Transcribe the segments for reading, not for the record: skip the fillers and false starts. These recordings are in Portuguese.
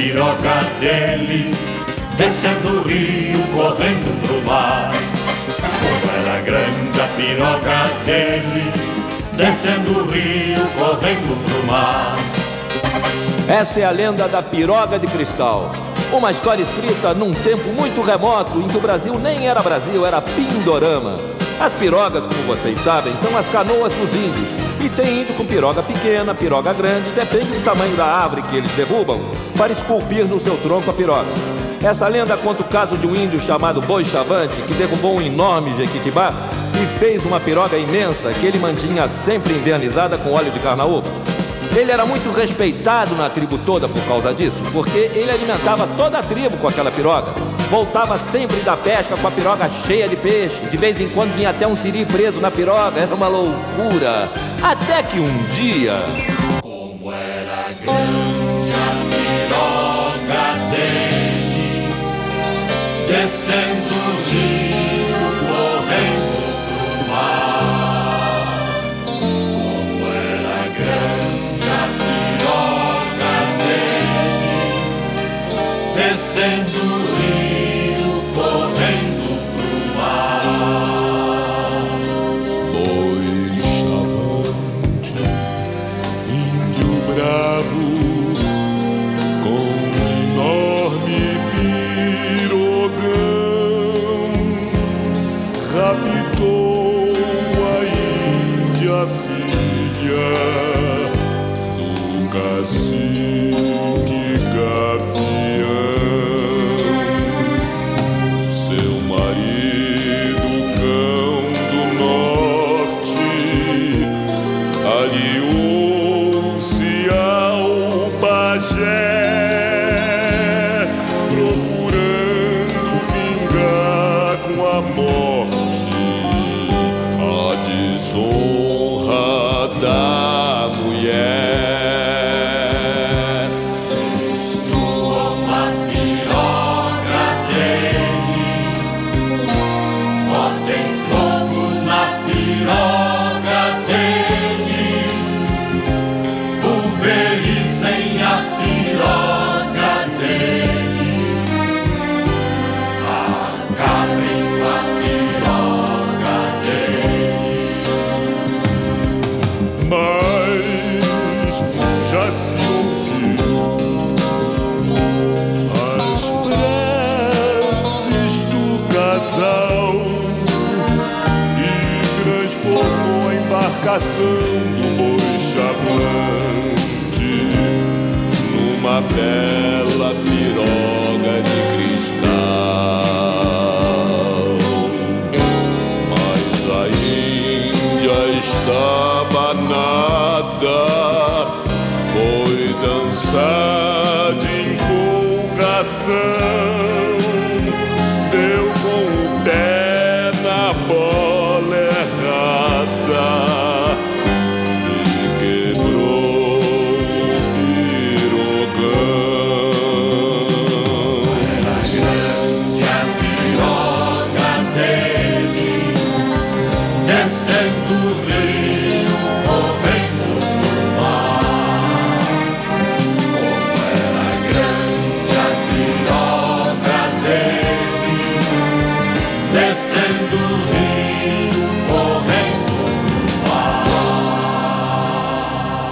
piroga dele, descendo o rio, correndo pro mar. Como era grande a piroga dele, descendo o rio, correndo pro mar. Essa é a lenda da piroga de cristal. Uma história escrita num tempo muito remoto, em que o Brasil nem era Brasil, era Pindorama. As pirogas, como vocês sabem, são as canoas dos índios. E tem índio com piroga pequena, piroga grande, depende do tamanho da árvore que eles derrubam, para esculpir no seu tronco a piroga. Essa lenda conta o caso de um índio chamado Boi Chavante, que derrubou um enorme jequitibá e fez uma piroga imensa que ele mantinha sempre invernizada com óleo de carnaúba. Ele era muito respeitado na tribo toda por causa disso, porque ele alimentava toda a tribo com aquela piroga. Voltava sempre da pesca com a piroga cheia de peixe. De vez em quando vinha até um siri preso na piroga. Era uma loucura. Até que um dia... Como era grande a piroga dele, descendo o rio, correndo pro mar. Como era grande a piroga dele, descendo o rio, correndo pro mar. Boi Chavante, índio bravo, com enorme pirogão, raptou a índia filha do cacique Gavião. Seu marido, cão do norte, aliou-se ao pajé, procurando vingar com a morte a desonra da mulher. Destruam a piroga dele, botem fogo na piroga dele, pulverizem a piroga dele, acabem com a piroga dele. Mas já se ouviu as preces do casal e transformou a embarcação do Boi Chavante numa bela piroga de cristal. Mas a Índia estava nada, foi dançar de empolgação, deu com o pé na bola errada e quebrou o pirogão. Era grande a piroga dele, descendo o rio, correndo pro mar. Como era grande a piroga dele, descendo o rio, correndo pro mar.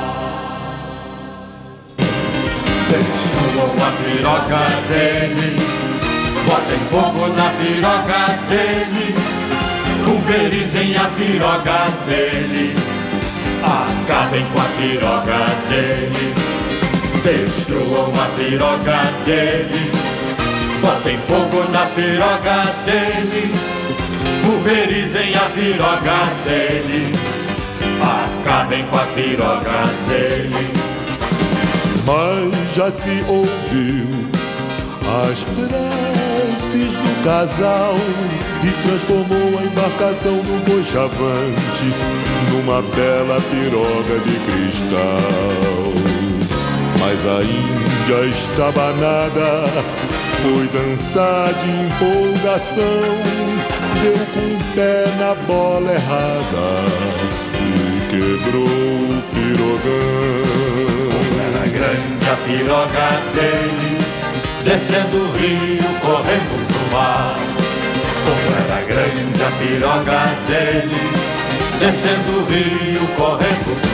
Destruam a piroga dele, botem fogo na piroga dele, pulverizem a piroga dele, acabem com a piroga dele. Destruam a piroga dele, botem fogo na piroga dele, pulverizem a piroga dele, acabem com a piroga dele. Mas já se ouviu as preces do casal e transformou a embarcação do Boi Chavante numa bela piroga de cristal. Mas a Índia estabanada foi dançar de empolgação, deu com o pé na bola errada e quebrou o pirogão. Era grande a piroga dele, descendo o rio, correndo pro mar. Como era grande a piroga dele, descendo o rio, correndo pro mar.